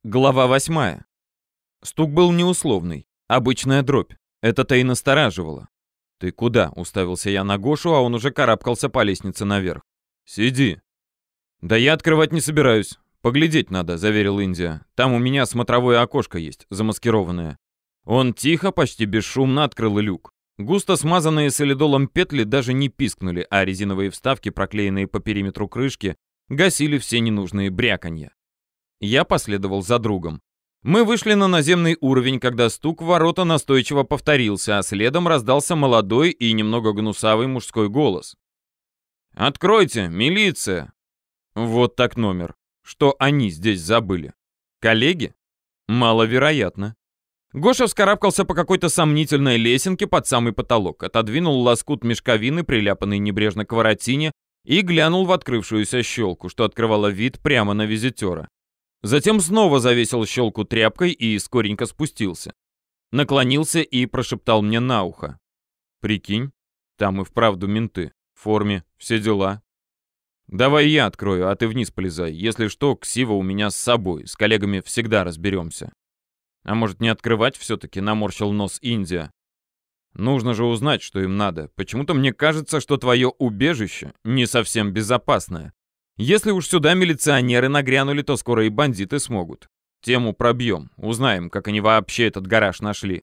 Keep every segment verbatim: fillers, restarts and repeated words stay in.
Глава восьмая. Стук был неусловный. Обычная дробь. Это-то и настораживало. «Ты куда?» — уставился я на Гошу, а он уже карабкался по лестнице наверх. «Сиди». «Да я открывать не собираюсь. Поглядеть надо», — заверил Индия. «Там у меня смотровое окошко есть, замаскированное». Он тихо, почти бесшумно открыл люк. Густо смазанные солидолом петли даже не пискнули, а резиновые вставки, проклеенные по периметру крышки, гасили все ненужные бряканья. Я последовал за другом. Мы вышли на наземный уровень, когда стук в ворота настойчиво повторился, а следом раздался молодой и немного гнусавый мужской голос. «Откройте, милиция!» Вот так номер. Что они здесь забыли? Коллеги? Маловероятно. Гоша вскарабкался по какой-то сомнительной лесенке под самый потолок, отодвинул лоскут мешковины, приляпанный небрежно к воротине, и глянул в открывшуюся щелку, что открывало вид прямо на визитера. Затем снова завесил щелку тряпкой и скоренько спустился. Наклонился и прошептал мне на ухо. «Прикинь, там и вправду менты. В форме, все дела. Давай я открою, а ты вниз полезай. Если что, ксива у меня с собой. С коллегами всегда разберемся». «А может, не открывать все-таки?» — наморщил нос Индия. «Нужно же узнать, что им надо. Почему-то мне кажется, что твое убежище не совсем безопасное. Если уж сюда милиционеры нагрянули, то скоро и бандиты смогут. Тему пробьем, узнаем, как они вообще этот гараж нашли.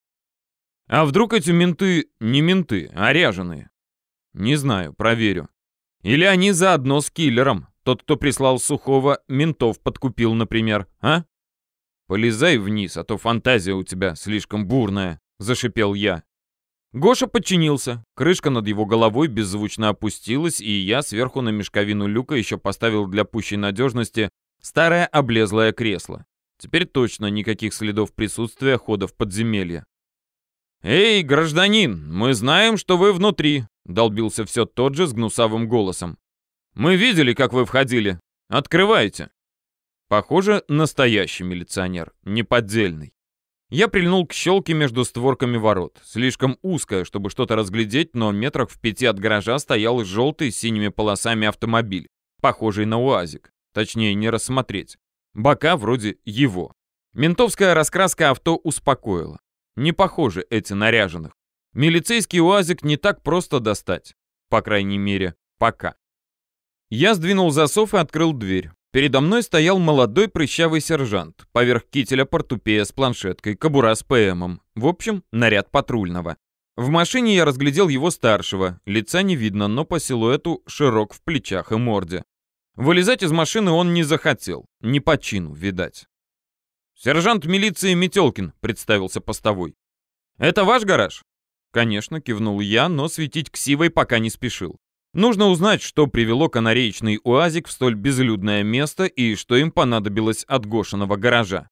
А вдруг эти менты не менты, а ряженые? Не знаю, проверю. Или они заодно с киллером. Тот, кто прислал Сухого, ментов подкупил, например, а? Полезай вниз, а то фантазия у тебя слишком бурная», — зашипел я. Гоша подчинился, крышка над его головой беззвучно опустилась, и я сверху на мешковину люка еще поставил для пущей надежности старое облезлое кресло. Теперь точно никаких следов присутствия хода в подземелье. «Эй, гражданин, мы знаем, что вы внутри», — долбился все тот же с гнусавым голосом. «Мы видели, как вы входили. Открывайте». Похоже, настоящий милиционер, не поддельный. Я прильнул к щелке между створками ворот. Слишком узкая, чтобы что-то разглядеть, но метрах в пяти от гаража стоял желтый с синими полосами автомобиль, похожий на УАЗик. Точнее, не рассмотреть. Бока вроде его. Ментовская раскраска авто успокоила. Не похожи эти наряженных. Милицейский УАЗик не так просто достать. По крайней мере, пока. Я сдвинул засов и открыл дверь. Передо мной стоял молодой прыщавый сержант, поверх кителя портупея с планшеткой, кобура с ПМом. В общем, наряд патрульного. В машине я разглядел его старшего, лица не видно, но по силуэту широк в плечах и морде. Вылезать из машины он не захотел, не по чину, видать. «Сержант милиции Метелкин», — представился постовой. «Это ваш гараж?» «Конечно», — кивнул я, но светить ксивой пока не спешил. Нужно узнать, что привело канареечный УАЗик в столь безлюдное место и что им понадобилось от Гошиного гаража.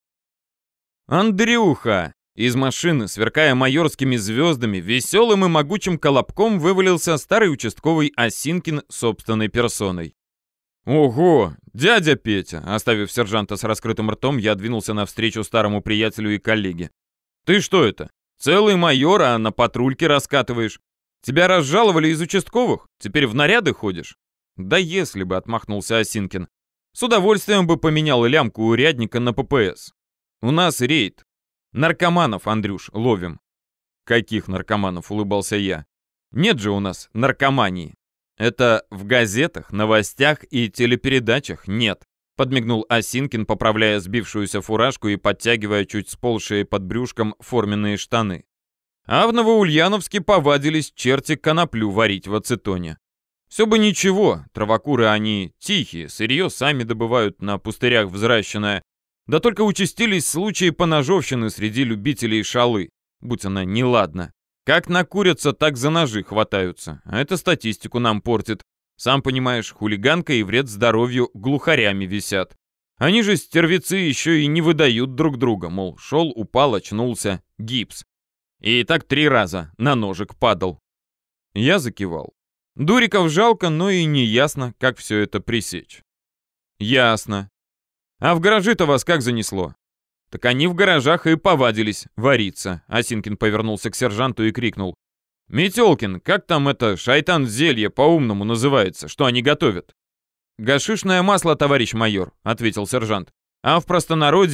«Андрюха!» Из машины, сверкая майорскими звездами, веселым и могучим колобком вывалился старый участковый Осинкин собственной персоной. «Ого! Дядя Петя!» Оставив сержанта с раскрытым ртом, я двинулся навстречу старому приятелю и коллеге. «Ты что это? Целый майор, а на патрульке раскатываешь? Тебя разжаловали из участковых? Теперь в наряды ходишь?» «Да если бы», — отмахнулся Осинкин. «С удовольствием бы поменял лямку урядника на ППС. У нас рейд. Наркоманов, Андрюш, ловим». «Каких наркоманов?» — улыбался я. «Нет же у нас наркомании. Это в газетах, новостях и телепередачах нет», — подмигнул Осинкин, поправляя сбившуюся фуражку и подтягивая чуть сползшие под брюшком форменные штаны. А в Новоульяновске повадились черти коноплю варить в ацетоне. Все бы ничего, травокуры они тихие, сырье сами добывают на пустырях взращенное. Да только участились случаи поножовщины среди любителей шалы, будь она неладна. Как накурятся, так за ножи хватаются, а это статистику нам портит. Сам понимаешь, хулиганка и вред здоровью глухарями висят. Они же, стервецы, еще и не выдают друг друга, мол, шел, упал, очнулся, гипс. И так три раза на ножик падал. Я закивал. Дуриков жалко, но и не ясно, как все это пресечь. Ясно. А в гаражи-то вас как занесло? Так они в гаражах и повадились вариться. Осинкин повернулся к сержанту и крикнул. «Метелкин, как там это шайтан-зелье по-умному называется, что они готовят?» «Гашишное масло, товарищ майор», — ответил сержант. «А в простонародье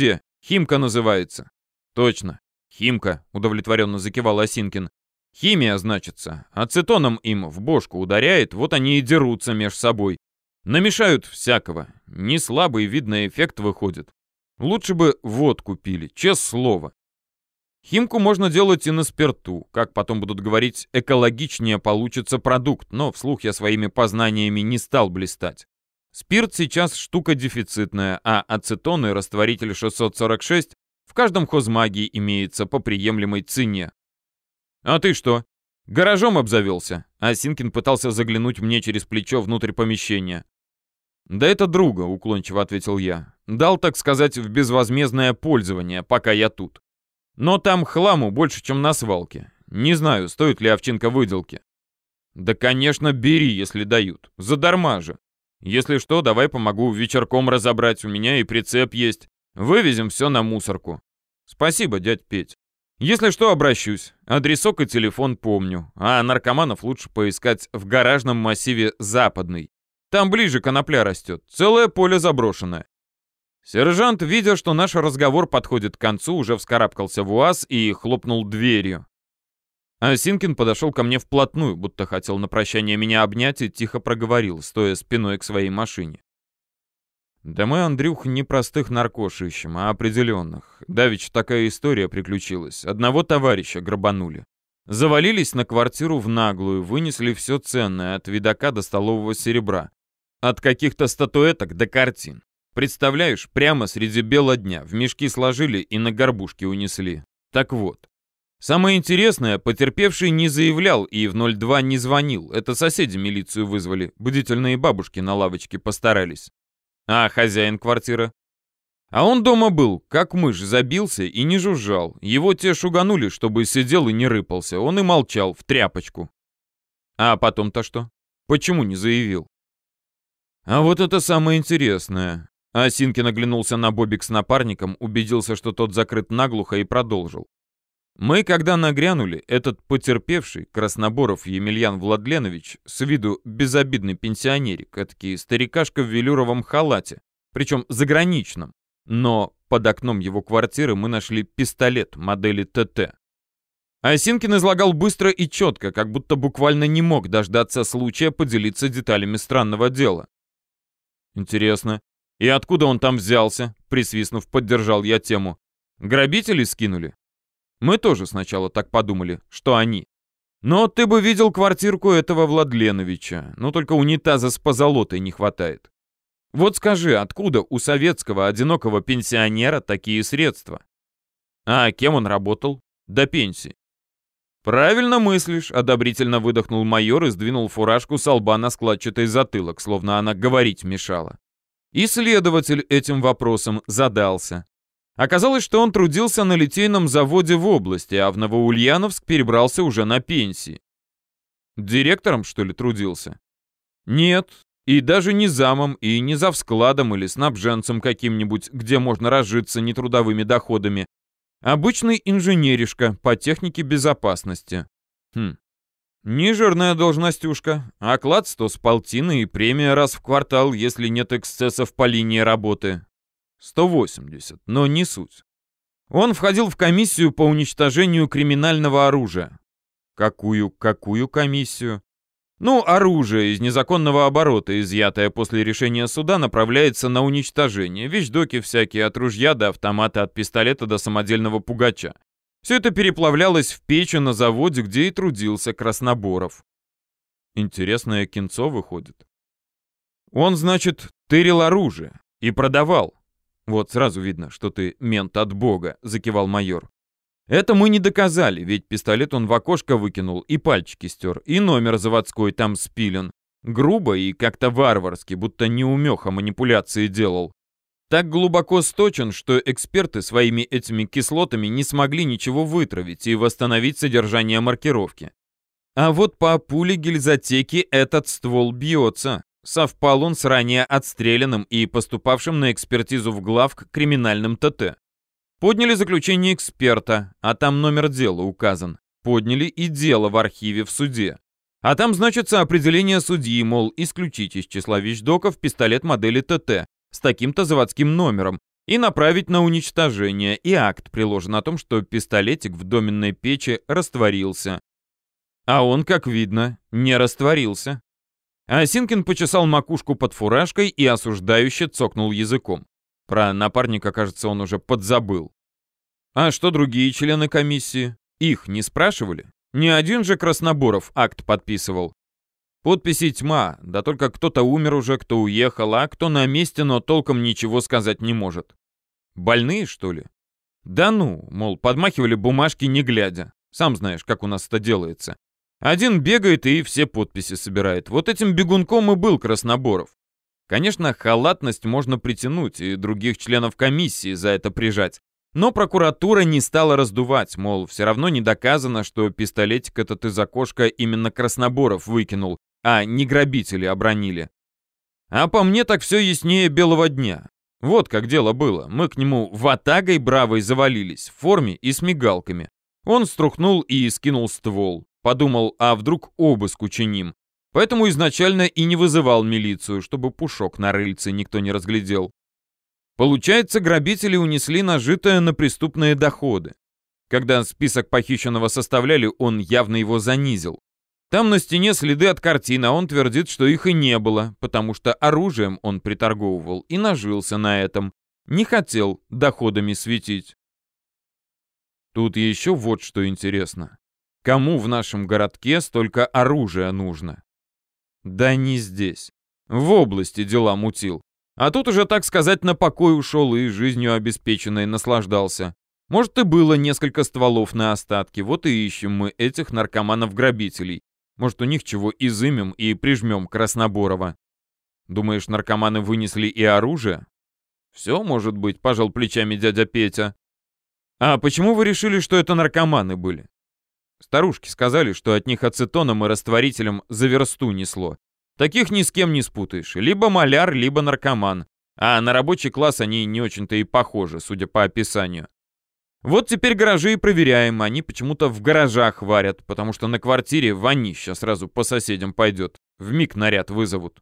Химка называется. Точно. Химка, удовлетворенно закивал Осинкин. Химия, значится. Ацетоном им в бошку ударяет, вот они и дерутся меж собой. Намешают всякого. Не слабый, видно, эффект выходит. Лучше бы водку пили, честное слово. Химку можно делать и на спирту. Как потом будут говорить, экологичнее получится продукт, но вслух я своими познаниями не стал блистать. Спирт сейчас штука дефицитная, а ацетон и растворитель шестьсот сорок шесть в каждом хозмаге имеется по приемлемой цене. «А ты что, гаражом обзавелся?» Осинкин пытался заглянуть мне через плечо внутрь помещения. «Да это друга», — уклончиво ответил я. «Дал, так сказать, в безвозмездное пользование, пока я тут. Но там хламу больше, чем на свалке. Не знаю, стоит ли овчинка выделки». «Да, конечно, бери, если дают. Задарма же. Если что, давай помогу вечерком разобрать, у меня и прицеп есть. Вывезем все на мусорку». «Спасибо, дядь Петь. Если что, обращусь. Адресок и телефон помню. А наркоманов лучше поискать в гаражном массиве Западный. Там ближе конопля растет. Целое поле заброшенное». Сержант, видя, что наш разговор подходит к концу, уже вскарабкался в УАЗ и хлопнул дверью. Осинкин подошел ко мне вплотную, будто хотел на прощание меня обнять, и тихо проговорил, стоя спиной к своей машине. «Да мы, Андрюх, не простых наркош ищем, а определенных. Давеча такая история приключилась. Одного товарища грабанули. Завалились на квартиру в наглую, вынесли все ценное, от видака до столового серебра. От каких-то статуэток до картин. Представляешь, прямо среди бела дня в мешки сложили и на горбушке унесли. Так вот. Самое интересное, потерпевший не заявлял и в ноль два не звонил. Это соседи милицию вызвали, бдительные бабушки на лавочке постарались. А хозяин квартиры? А он дома был, как мышь, забился и не жужжал. Его те шуганули, чтобы сидел и не рыпался. Он и молчал в тряпочку. А потом-то что? Почему не заявил? А вот это самое интересное. Осинкин оглянулся на Бобик с напарником, убедился, что тот закрыт наглухо, и продолжил. Мы, когда нагрянули, этот потерпевший, Красноборов Емельян Владленович, с виду безобидный пенсионерик, этакий старикашка в велюровом халате, причем заграничном, но под окном его квартиры мы нашли пистолет модели ТТ. Осинкин излагал быстро и четко, как будто буквально не мог дождаться случая поделиться деталями странного дела. Интересно, и откуда он там взялся? Присвистнув, поддержал я тему. Грабители скинули? Мы тоже сначала так подумали, что они. Но ты бы видел квартирку этого Владленовича, но только унитаза с позолотой не хватает. Вот скажи, откуда у советского одинокого пенсионера такие средства? А кем он работал? До пенсии. Правильно мыслишь, одобрительно выдохнул майор и сдвинул фуражку с лба на складчатый затылок, словно она говорить мешала. И следователь этим вопросом задался. Оказалось, что он трудился на литейном заводе в области, а в Новоульяновск перебрался уже на пенсии. Директором, что ли, трудился? Нет, и даже не замом, и не завскладом или снабженцем каким-нибудь, где можно разжиться нетрудовыми доходами. Обычный инженеришка по технике безопасности. Хм, не жирная должностюшка, оклад сто с полтиной и премия раз в квартал, если нет эксцессов по линии работы. сто восемьдесят, но не суть. Он входил в комиссию по уничтожению криминального оружия. Какую, какую комиссию? Ну, оружие из незаконного оборота, изъятое после решения суда, направляется на уничтожение. Вещдоки всякие, от ружья до автомата, от пистолета до самодельного пугача. Все это переплавлялось в печи на заводе, где и трудился Красноборов. Интересное кинцо выходит. Он, значит, тырил оружие и продавал. «Вот сразу видно, что ты мент от бога», — закивал майор. «Это мы не доказали, ведь пистолет он в окошко выкинул и пальчики стер, и номер заводской там спилен. Грубо и как-то варварски, будто неумеха манипуляции делал. Так глубоко сточен, что эксперты своими этими кислотами не смогли ничего вытравить и восстановить содержание маркировки. А вот по пуле гильзотеки этот ствол бьется». Совпал он с ранее отстрелянным и поступавшим на экспертизу в главк криминальным ТТ. Подняли заключение эксперта, а там номер дела указан. Подняли и дело в архиве в суде. А там значится определение судьи, мол, исключить из числа вещдоков пистолет модели ТТ с таким-то заводским номером, и направить на уничтожение, и акт приложен о том, что пистолетик в доменной печи растворился. А он, как видно, не растворился. Осинкин почесал макушку под фуражкой и осуждающе цокнул языком. Про напарника, кажется, он уже подзабыл. А что другие члены комиссии? Их не спрашивали? Не один же Красноборов акт подписывал. Подписей тьма, да только кто-то умер уже, кто уехал, а кто на месте, но толком ничего сказать не может. Больные, что ли? Да ну, мол, подмахивали бумажки не глядя. Сам знаешь, как у нас это делается. Один бегает и все подписи собирает. Вот этим бегунком и был Красноборов. Конечно, халатность можно притянуть и других членов комиссии за это прижать. Но прокуратура не стала раздувать, мол, все равно не доказано, что пистолетик этот из окошка именно Красноборов выкинул, а не грабители обронили. А по мне так все яснее белого дня. Вот как дело было. Мы к нему ватагой бравой завалились, в форме и с мигалками. Он струхнул и скинул ствол. Подумал, а вдруг обыск учиним. Поэтому изначально и не вызывал милицию, чтобы пушок на рыльце никто не разглядел. Получается, грабители унесли нажитое на преступные доходы. Когда список похищенного составляли, он явно его занизил. Там на стене следы от картин, а он твердит, что их и не было, потому что оружием он приторговывал и нажился на этом. Не хотел доходами светить. Тут еще вот что интересно. Кому в нашем городке столько оружия нужно? Да не здесь. В области дела мутил. А тут уже, так сказать, на покой ушел и жизнью обеспеченной наслаждался. Может, и было несколько стволов на остатки, вот и ищем мы этих наркоманов-грабителей. Может, у них чего изымем и прижмем Красноборова. Думаешь, наркоманы вынесли и оружие? Все может быть, пожал плечами дядя Петя. А почему вы решили, что это наркоманы были? Старушки сказали, что от них ацетоном и растворителем за версту несло. Таких ни с кем не спутаешь. Либо маляр, либо наркоман. А на рабочий класс они не очень-то и похожи, судя по описанию. Вот теперь гаражи и проверяем. Они почему-то в гаражах варят, потому что на квартире вонища сразу по соседям пойдет. Вмиг наряд вызовут.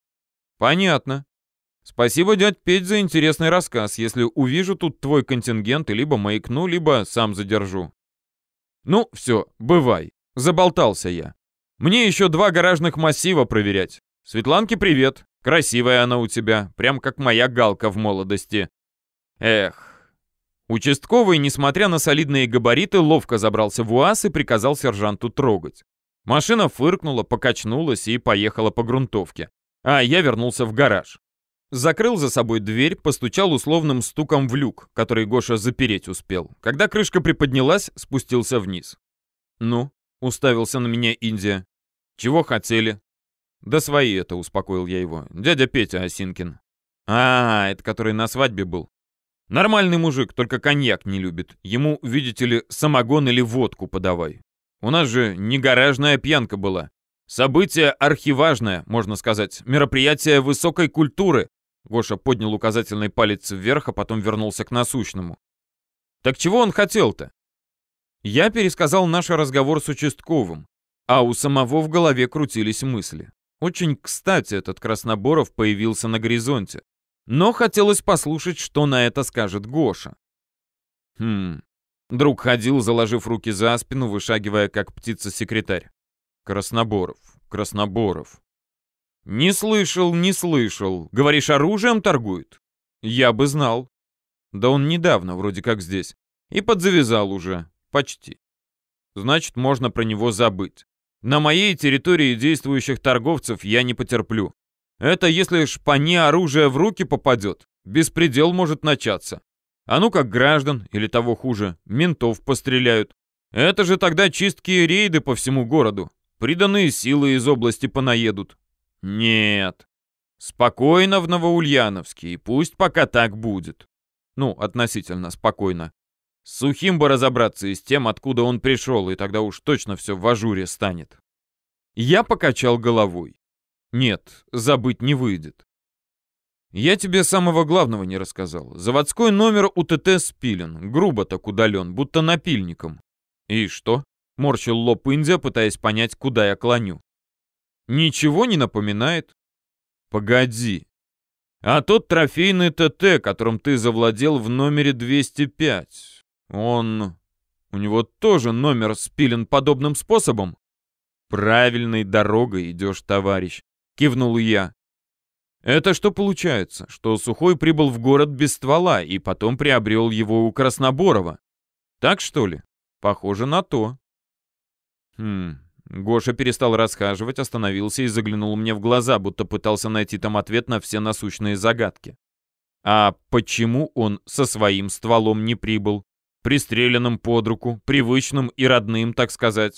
Понятно. Спасибо, дядь Петь, за интересный рассказ. Если увижу тут твой контингент, и либо маякну, либо сам задержу. Ну, все, бывай. Заболтался я. Мне еще два гаражных массива проверять. Светланке привет. Красивая она у тебя, прям как моя Галка в молодости. Эх. Участковый, несмотря на солидные габариты, ловко забрался в УАЗ и приказал сержанту трогать. Машина фыркнула, покачнулась и поехала по грунтовке. А я вернулся в гараж. Закрыл за собой дверь, постучал условным стуком в люк, который Гоша запереть успел. Когда крышка приподнялась, спустился вниз. «Ну?» — уставился на меня Индия. «Чего хотели?» «Да свои это», — успокоил я его. «Дядя Петя Осинкин». «А, это который на свадьбе был. Нормальный мужик, только коньяк не любит. Ему, видите ли, самогон или водку подавай. У нас же не гаражная пьянка была. Событие архиважное, можно сказать. Мероприятие высокой культуры». Гоша поднял указательный палец вверх, а потом вернулся к насущному. «Так чего он хотел-то?» Я пересказал наш разговор с участковым, а у самого в голове крутились мысли. Очень кстати этот Красноборов появился на горизонте. Но хотелось послушать, что на это скажет Гоша. Хм. Друг ходил, заложив руки за спину, вышагивая, как птица-секретарь. Красноборов, Красноборов. Не слышал, не слышал. Говоришь, оружием торгует? Я бы знал. Да он недавно, вроде как здесь. И подзавязал уже. Почти. Значит, можно про него забыть. На моей территории действующих торговцев я не потерплю. Это если шпане оружие в руки попадет, беспредел может начаться. А ну как граждан, или того хуже, ментов постреляют. Это же тогда чистки и рейды по всему городу. Приданные силы из области понаедут. Нет. Спокойно в Новоульяновске, и пусть пока так будет. Ну, относительно спокойно. С Сухим бы разобраться и с тем, откуда он пришел, и тогда уж точно все в ажуре станет. Я покачал головой. Нет, забыть не выйдет. Я тебе самого главного не рассказал. Заводской номер УТТ спилен, грубо так удален, будто напильником. И что? Морщил лоб Индия, пытаясь понять, куда я клоню. Ничего не напоминает? Погоди. А тот трофейный ТТ, которым ты завладел в номере двести пять, он... У него тоже номер спилен подобным способом? Правильной дорогой идешь, товарищ, кивнул я. Это что получается, что Сухой прибыл в город без ствола и потом приобрел его у Красноборова? Так что ли? Похоже на то. Хм... Гоша перестал расхаживать, остановился и заглянул мне в глаза, будто пытался найти там ответ на все насущные загадки. А почему он со своим стволом не прибыл? Пристреленным под руку, привычным и родным, так сказать.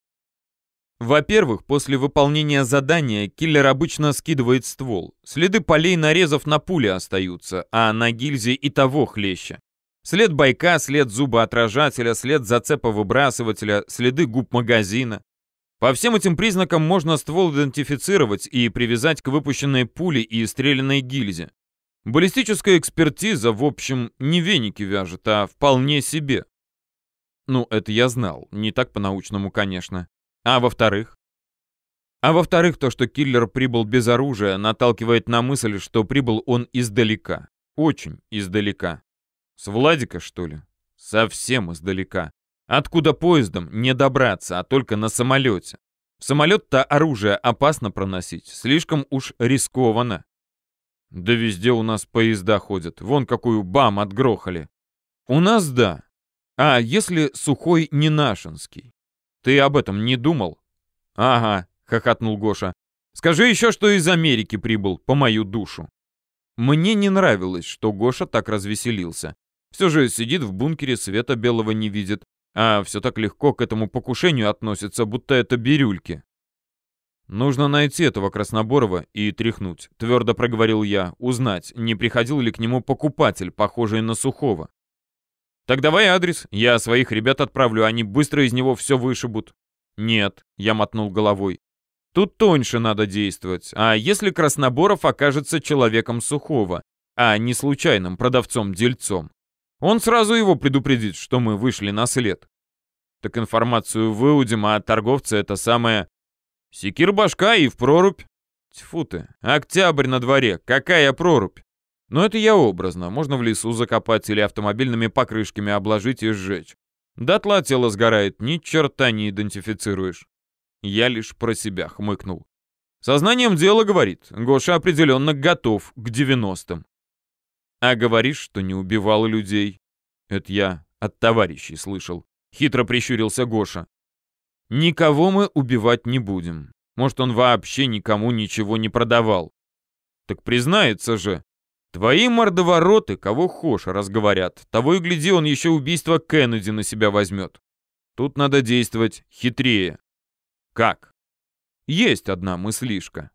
Во-первых, после выполнения задания киллер обычно скидывает ствол. Следы полей нарезов на пуле остаются, а на гильзе и того хлеще. След байка, след зубоотражателя, след зацепа-выбрасывателя, следы губ магазина. По всем этим признакам можно ствол идентифицировать и привязать к выпущенной пуле и стрелянной гильзе. Баллистическая экспертиза, в общем, не веники вяжет, а вполне себе. Ну, это я знал, не так по-научному, конечно. А во-вторых? А во-вторых, то, что киллер прибыл без оружия, наталкивает на мысль, что прибыл он издалека. Очень издалека. С Владика, что ли? Совсем издалека. Откуда поездом не добраться, а только на самолете. В самолет-то оружие опасно проносить, слишком уж рискованно. Да везде у нас поезда ходят, вон какую бам отгрохали. У нас да. А если Сухой не нашинский? Ты об этом не думал? Ага, хохотнул Гоша. Скажи еще, что из Америки прибыл, по мою душу. Мне не нравилось, что Гоша так развеселился. Все же сидит в бункере, света белого не видит. А все так легко к этому покушению относится, будто это бирюльки. «Нужно найти этого Красноборова и тряхнуть», — твердо проговорил я, узнать, не приходил ли к нему покупатель, похожий на Сухого. «Так давай адрес, я своих ребят отправлю, они быстро из него все вышибут». «Нет», — я мотнул головой, — «тут тоньше надо действовать, а если Красноборов окажется человеком Сухого, а не случайным продавцом-дельцом? Он сразу его предупредит, что мы вышли на след. Так информацию выудим, а торговца это самое... Секир башка и в прорубь. Тьфу ты, октябрь на дворе, какая прорубь? Но это я образно, можно в лесу закопать или автомобильными покрышками обложить и сжечь. Дотла тело сгорает, ни черта не идентифицируешь. Я лишь про себя хмыкнул. Сознанием дела, говорит, Гоша определенно готов к девяностым. А говоришь, что не убивал людей. Это я от товарищей слышал. Хитро прищурился Гоша. Никого мы убивать не будем. Может, он вообще никому ничего не продавал. Так признается же. Твои мордовороты, кого хошь, разговорят. Того и гляди, он еще убийство Кеннеди на себя возьмет. Тут надо действовать хитрее. Как? Есть одна мыслишка.